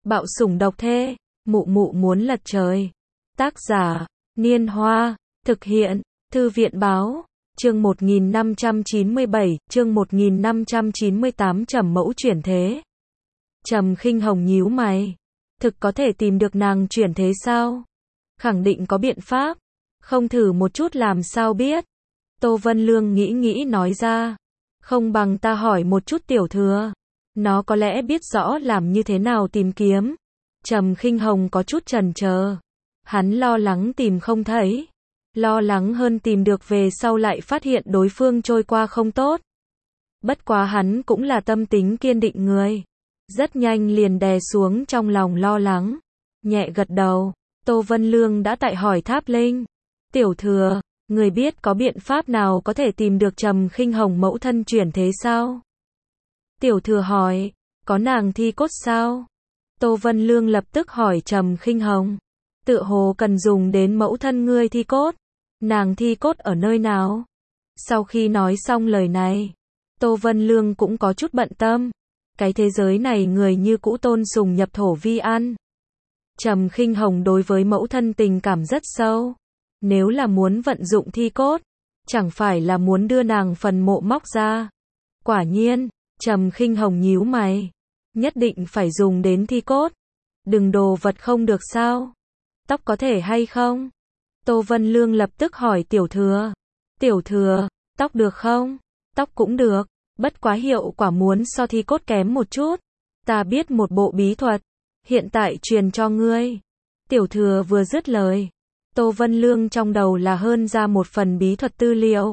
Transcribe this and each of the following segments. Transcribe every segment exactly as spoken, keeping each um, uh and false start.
Bạo sủng độc thê, mụ mụ muốn lật trời. Tác giả, Niên Hoa, thực hiện, Thư viện Báo, chương một nghìn năm trăm chín mươi bảy, chương một nghìn năm trăm chín mươi tám Trầm Mẫu chuyển thế. Trầm Khinh Hồng nhíu mày, thực có thể tìm được nàng chuyển thế sao? Khẳng định có biện pháp, không thử một chút làm sao biết. Tô Vân Lương nghĩ nghĩ nói ra, không bằng ta hỏi một chút tiểu thừa, nó có lẽ biết rõ làm như thế nào tìm kiếm. Trầm Khinh Hồng có chút chần chờ, hắn lo lắng tìm không thấy, lo lắng hơn tìm được về sau lại phát hiện đối phương trôi qua không tốt. Bất quá hắn cũng là tâm tính kiên định người, rất nhanh liền đè xuống trong lòng lo lắng, nhẹ gật đầu. Tô Vân Lương đã tại hỏi Tháp Linh, tiểu thừa, người biết có biện pháp nào có thể tìm được Trầm Khinh Hồng mẫu thân chuyển thế sao? Tiểu thừa hỏi, có nàng thi cốt sao? Tô Vân Lương lập tức hỏi Trầm Khinh Hồng, tựa hồ cần dùng đến mẫu thân ngươi thi cốt, nàng thi cốt ở nơi nào? Sau khi nói xong lời này, Tô Vân Lương cũng có chút bận tâm, cái thế giới này người như cũ tôn sùng nhập thổ vi an. Trầm Khinh Hồng đối với mẫu thân tình cảm rất sâu, nếu là muốn vận dụng thi cốt, chẳng phải là muốn đưa nàng phần mộ móc ra. Quả nhiên, Trầm Khinh Hồng nhíu mày, nhất định phải dùng đến thi cốt, đừng đồ vật không được sao? Tóc có thể hay không? Tô Vân Lương lập tức hỏi tiểu thừa, tiểu thừa, tóc được không? Tóc cũng được, bất quá hiệu quả muốn so thi cốt kém một chút, ta biết một bộ bí thuật, hiện tại truyền cho ngươi. Tiểu thừa vừa dứt lời, Tô Vân Lương trong đầu là hơn ra một phần bí thuật tư liệu.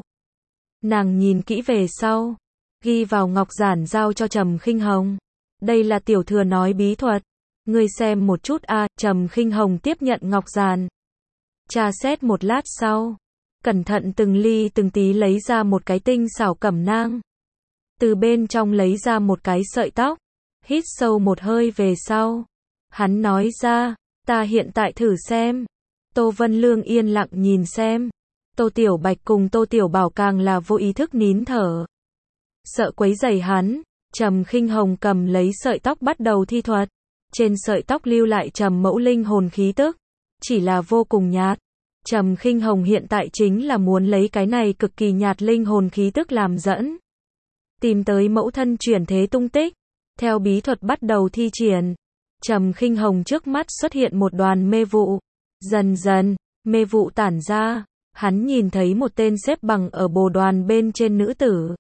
Nàng nhìn kỹ về sau, ghi vào ngọc giản giao cho Trầm Khinh Hồng. Đây là tiểu thừa nói bí thuật, ngươi xem một chút a. À, Trầm Khinh Hồng tiếp nhận ngọc giản, tra xét một lát sau, cẩn thận từng ly từng tí lấy ra một cái tinh xảo cẩm nang, từ bên trong lấy ra một cái sợi tóc, hít sâu một hơi về sau, hắn nói ra, ta hiện tại thử xem. Tô Vân Lương yên lặng nhìn xem, Tô Tiểu Bạch cùng Tô Tiểu Bảo càng là vô ý thức nín thở. Sợ quấy rầy hắn, Trầm Khinh Hồng cầm lấy sợi tóc bắt đầu thi thuật, trên sợi tóc lưu lại Trầm Mẫu linh hồn khí tức, chỉ là vô cùng nhạt. Trầm Khinh Hồng hiện tại chính là muốn lấy cái này cực kỳ nhạt linh hồn khí tức làm dẫn, tìm tới mẫu thân chuyển thế tung tích. Theo bí thuật bắt đầu thi triển, Trầm Khinh Hồng trước mắt xuất hiện một đoàn mê vụ, dần dần, mê vụ tản ra, hắn nhìn thấy một tên xếp bằng ở bồ đoàn bên trên nữ tử.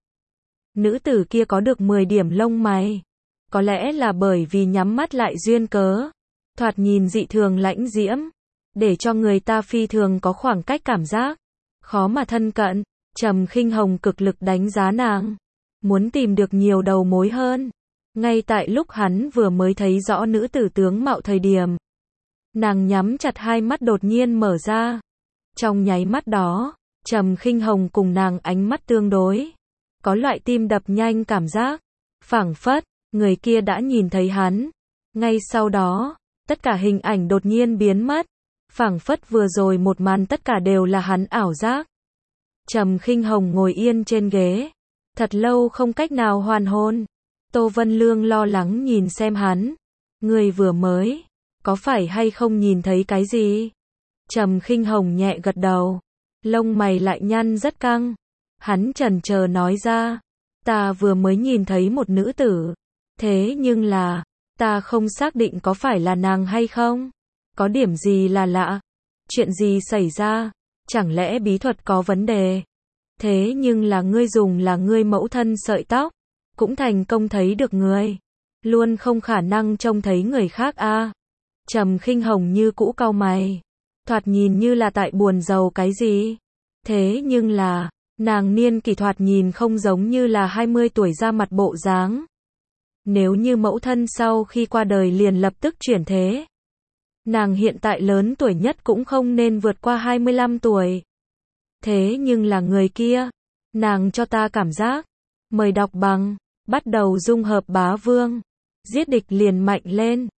Nữ tử kia có được mười điểm lông mày, có lẽ là bởi vì nhắm mắt lại duyên cớ, thoạt nhìn dị thường lãnh diễm, để cho người ta phi thường có khoảng cách cảm giác, khó mà thân cận. Trầm Khinh Hồng cực lực đánh giá nàng, muốn tìm được nhiều đầu mối hơn. Ngay tại lúc hắn vừa mới thấy rõ nữ tử tướng mạo thời điểm, nàng nhắm chặt hai mắt đột nhiên mở ra. Trong nháy mắt đó, Trầm Khinh Hồng cùng nàng ánh mắt tương đối, có loại tim đập nhanh cảm giác, phảng phất người kia đã nhìn thấy hắn. Ngay sau đó, tất cả hình ảnh đột nhiên biến mất, phảng phất vừa rồi một màn tất cả đều là hắn ảo giác. Trầm Khinh Hồng ngồi yên trên ghế, thật lâu không cách nào hoàn hồn. Tô Vân Lương lo lắng nhìn xem hắn, người vừa mới, có phải hay không nhìn thấy cái gì? Trầm Khinh Hồng nhẹ gật đầu, lông mày lại nhăn rất căng. Hắn chần chờ nói ra, ta vừa mới nhìn thấy một nữ tử, thế nhưng là, ta không xác định có phải là nàng hay không, có điểm gì là lạ, chuyện gì xảy ra, chẳng lẽ bí thuật có vấn đề? Thế nhưng là ngươi dùng là ngươi mẫu thân sợi tóc, cũng thành công thấy được người, luôn không khả năng trông thấy người khác a. À. Trầm Khinh Hồng như cũ cau mày, thoạt nhìn như là tại buồn rầu cái gì, thế nhưng là, nàng niên kỷ thoạt nhìn không giống như là hai mươi tuổi ra mặt bộ dáng. Nếu như mẫu thân sau khi qua đời liền lập tức chuyển thế, nàng hiện tại lớn tuổi nhất cũng không nên vượt qua hai mươi lăm tuổi. Thế nhưng là người kia, nàng cho ta cảm giác, mời đọc bằng, bắt đầu dung hợp bá vương, giết địch liền mạnh lên.